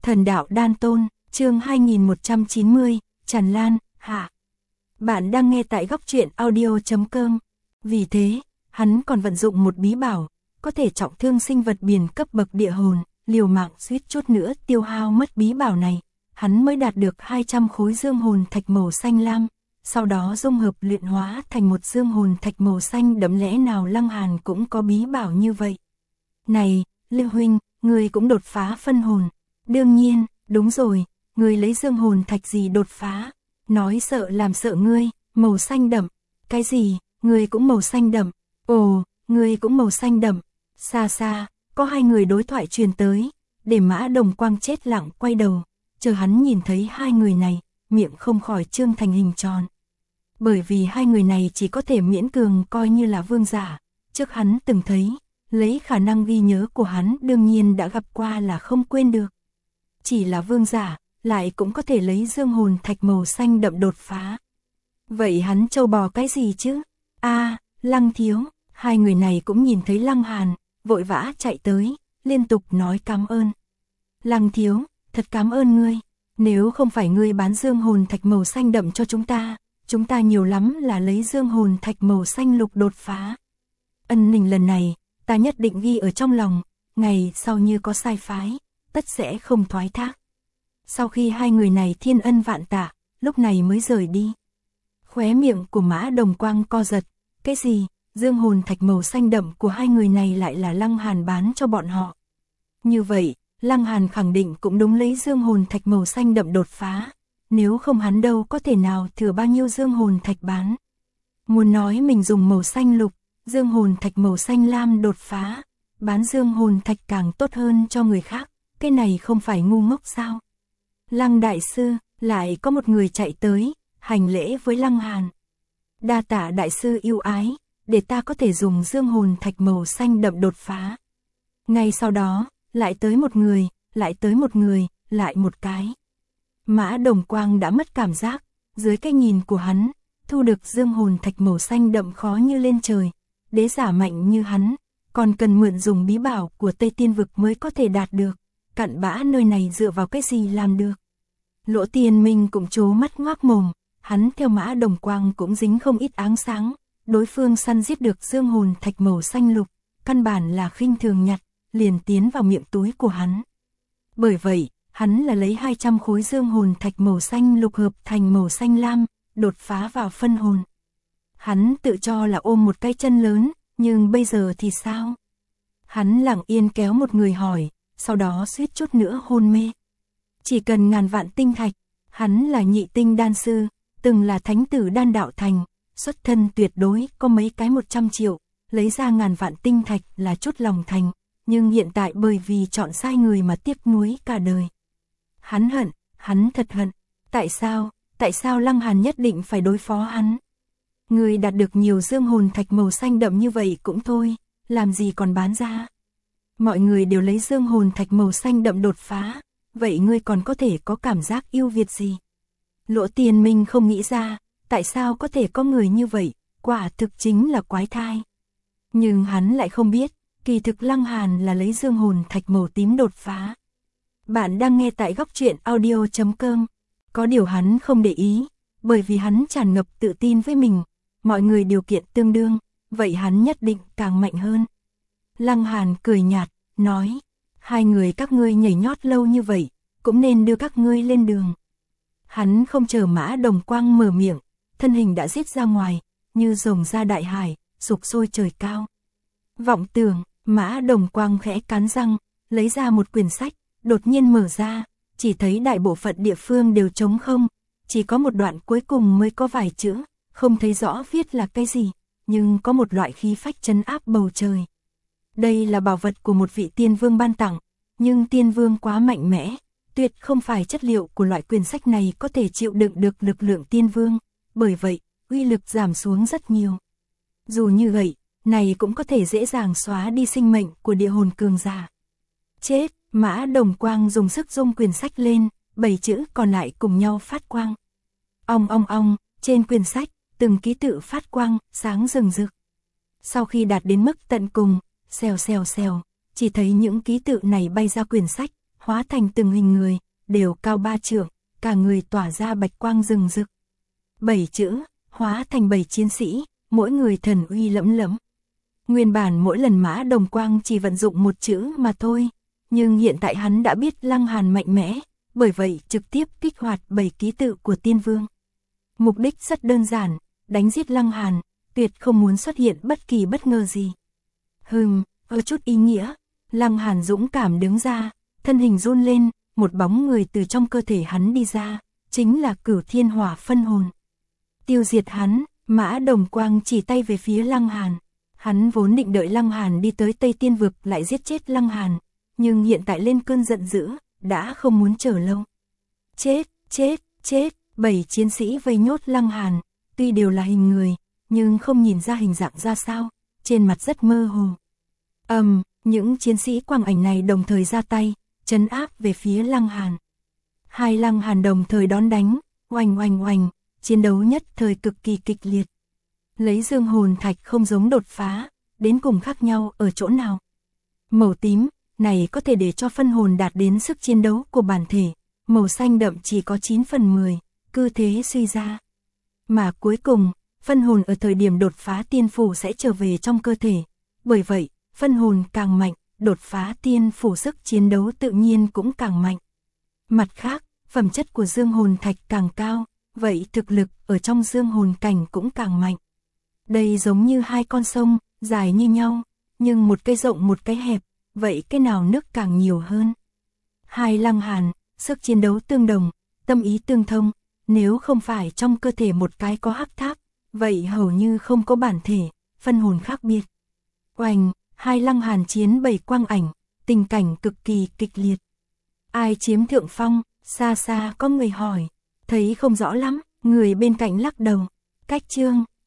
Thần đạo đan tôn, chương 2190, tràn lan, hạ. Bạn đang nghe tại góc truyện audio.com. Vì thế, hắn còn vận dụng một bí bảo, có thể trọng thương sinh vật biển cấp bậc địa hồn, liều mạng suýt chút nữa tiêu hao mất bí bảo này. Hắn mới đạt được 200 khối dương hồn thạch màu xanh lam, sau đó dung hợp luyện hóa thành một dương hồn thạch màu xanh đậm. Lẽ nào Lăng Hàn cũng có bí bảo như vậy? Này, Lưu huynh, ngươi cũng đột phá phân hồn. Đương nhiên, đúng rồi, ngươi lấy dương hồn thạch gì đột phá? Nói sợ làm sợ ngươi, màu xanh đậm. Cái gì, ngươi cũng màu xanh đậm? Ồ, ngươi cũng màu xanh đậm. Xa xa, có hai người đối thoại truyền tới, để Mã Đồng Quang chết lặng quay đầu, chờ hắn nhìn thấy hai người này, miệng không khỏi trương thành hình tròn. Bởi vì hai người này chỉ có thể miễn cường coi như là vương giả, trước hắn từng thấy, lấy khả năng ghi nhớ của hắn đương nhiên đã gặp qua là không quên được. Chỉ là vương giả, lại cũng có thể lấy dương hồn thạch màu xanh đậm đột phá. Vậy hắn trâu bò cái gì chứ? Lăng thiếu, hai người này cũng nhìn thấy Lăng Hàn, vội vã chạy tới, liên tục nói cảm ơn. Lăng thiếu, thật cảm ơn ngươi, nếu không phải ngươi bán dương hồn thạch màu xanh đậm cho chúng ta nhiều lắm là lấy dương hồn thạch màu xanh lục đột phá. Ân tình lần này, ta nhất định ghi ở trong lòng, ngày sau như có sai phái, tất sẽ không thoái thác. Sau khi hai người này thiên ân vạn tạ, lúc này mới rời đi. Khóe miệng của Mã Đồng Quang co giật, cái gì, dương hồn thạch màu xanh đậm của hai người này lại là Lăng Hàn bán cho bọn họ. Như vậy, Lăng Hàn khẳng định cũng đúng lấy dương hồn thạch màu xanh đậm đột phá, nếu không hắn đâu có thể nào thừa bao nhiêu dương hồn thạch bán. Muốn nói mình dùng màu xanh lục, dương hồn thạch màu xanh lam đột phá, bán dương hồn thạch càng tốt hơn cho người khác, cái này không phải ngu ngốc sao? Lăng đại sư, lại có một người chạy tới, hành lễ với Lăng Hàn. Đa tạ đại sư yêu ái, để ta có thể dùng dương hồn thạch màu xanh đậm đột phá. Ngay sau đó, lại tới một người, lại một cái. Mã Đồng Quang đã mất cảm giác, dưới cái nhìn của hắn, thu được dương hồn thạch màu xanh đậm khó như lên trời. Đế giả mạnh như hắn, còn cần mượn dùng bí bảo của Tây Tiên Vực mới có thể đạt được. Cặn bã nơi này dựa vào cái gì làm được? Lỗ Tiên Minh cũng trố mắt ngoác mồm, hắn theo Mã Đồng Quang cũng dính không ít áng sáng. Đối phương săn giết được dương hồn thạch màu xanh lục, căn bản là khinh thường nhặt, liền tiến vào miệng túi của hắn. Bởi vậy, hắn là lấy 200 khối dương hồn thạch màu xanh lục hợp thành màu xanh lam, đột phá vào phân hồn. Hắn tự cho là ôm một cái chân lớn, nhưng bây giờ thì sao? Hắn lặng yên kéo một người hỏi, sau đó suýt chút nữa hôn mê. Chỉ cần ngàn vạn tinh thạch, hắn là nhị tinh đan sư, từng là thánh tử đan đạo thành, xuất thân tuyệt đối có mấy cái 100 triệu, lấy ra ngàn vạn tinh thạch là chút lòng thành, nhưng hiện tại bởi vì chọn sai người mà tiếc nuối cả đời. Hắn thật hận, tại sao Lăng Hàn nhất định phải đối phó hắn? Người đạt được nhiều dương hồn thạch màu xanh đậm như vậy cũng thôi, làm gì còn bán ra? Mọi người đều lấy dương hồn thạch màu xanh đậm đột phá, vậy ngươi còn có thể có cảm giác yêu Việt gì? Lỗ Tiên Minh không nghĩ ra, tại sao có thể có người như vậy, quả thực chính là quái thai. Nhưng hắn lại không biết, kỳ thực Lăng Hàn là lấy dương hồn thạch màu tím đột phá. Bạn đang nghe tại góc truyện audio.com. Có điều hắn không để ý, bởi vì hắn tràn ngập tự tin với mình, mọi người điều kiện tương đương, vậy hắn nhất định càng mạnh hơn. Lăng Hàn cười nhạt, nói, hai người các ngươi nhảy nhót lâu như vậy, cũng nên đưa các ngươi lên đường. Hắn không chờ Mã Đồng Quang mở miệng, thân hình đã giết ra ngoài, như rồng ra đại hải, sục sôi trời cao. Vọng tưởng, Mã Đồng Quang khẽ cắn răng, lấy ra một quyển sách, đột nhiên mở ra, chỉ thấy đại bộ phận địa phương đều trống không, chỉ có một đoạn cuối cùng mới có vài chữ, không thấy rõ viết là cái gì, nhưng có một loại khí phách trấn áp bầu trời. Đây là bảo vật của một vị tiên vương ban tặng, nhưng tiên vương quá mạnh mẽ, tuyệt không phải chất liệu của loại quyển sách này có thể chịu đựng được lực lượng tiên vương, bởi vậy, uy lực giảm xuống rất nhiều. Dù như vậy, này cũng có thể dễ dàng xóa đi sinh mệnh của địa hồn cường giả. Chết, Mã Đồng Quang dùng sức rung quyển sách lên, 7 chữ còn lại cùng nhau phát quang. Ong, trên quyển sách, từng ký tự phát quang, sáng rừng rực. Sau khi đạt đến mức tận cùng, xèo, chỉ thấy những ký tự này bay ra quyển sách, hóa thành từng hình người, đều cao 3 trượng, cả người tỏa ra bạch quang rừng rực. 7 chữ, hóa thành 7 chiến sĩ, mỗi người thần uy lẫm lẫm. Nguyên bản mỗi lần Mã Đồng Quang chỉ vận dụng một chữ mà thôi, nhưng hiện tại hắn đã biết Lăng Hàn mạnh mẽ, bởi vậy trực tiếp kích hoạt 7 ký tự của Tiên Vương. Mục đích rất đơn giản, đánh giết Lăng Hàn, tuyệt không muốn xuất hiện bất kỳ bất ngờ gì. Có chút ý nghĩa, Lăng Hàn dũng cảm đứng ra, thân hình run lên, một bóng người từ trong cơ thể hắn đi ra, chính là Cửu Thiên Hỏa phân hồn. Tiêu diệt hắn, Mã Đồng Quang chỉ tay về phía Lăng Hàn. Hắn vốn định đợi Lăng Hàn đi tới Tây Tiên Vực lại giết chết Lăng Hàn, nhưng hiện tại lên cơn giận dữ, đã không muốn chờ lâu. Chết, 7 chiến sĩ vây nhốt Lăng Hàn, tuy đều là hình người, nhưng không nhìn ra hình dạng ra sao, trên mặt rất mơ hồ. Những chiến sĩ quang ảnh này đồng thời ra tay, trấn áp về phía Lăng Hàn. Hai Lăng Hàn đồng thời đón đánh, oanh, chiến đấu nhất thời cực kỳ kịch liệt. Lấy dương hồn thạch không giống đột phá, đến cùng khác nhau ở chỗ nào? Màu tím, này có thể để cho phân hồn đạt đến sức chiến đấu của bản thể, màu xanh đậm chỉ có 9/10, cứ thế suy ra. Mà cuối cùng, phân hồn ở thời điểm đột phá tiên phủ sẽ trở về trong cơ thể, bởi vậy, phân hồn càng mạnh, đột phá tiên phủ sức chiến đấu tự nhiên cũng càng mạnh. Mặt khác, phẩm chất của dương hồn thạch càng cao, vậy thực lực ở trong dương hồn cảnh cũng càng mạnh. Đây giống như hai con sông, dài như nhau, nhưng một cái rộng một cái hẹp, vậy cái nào nước càng nhiều hơn? Hai Lăng Hàn, sức chiến đấu tương đồng, tâm ý tương thông, nếu không phải trong cơ thể một cái có hắc tháp, vậy hầu như không có bản thể, phân hồn khác biệt. Oanh, hai Lăng Hàn chiến 7 quang ảnh, tình cảnh cực kỳ kịch liệt. Ai chiếm thượng phong, xa xa có người hỏi, thấy không rõ lắm, người bên cạnh lắc đầu. Cách chương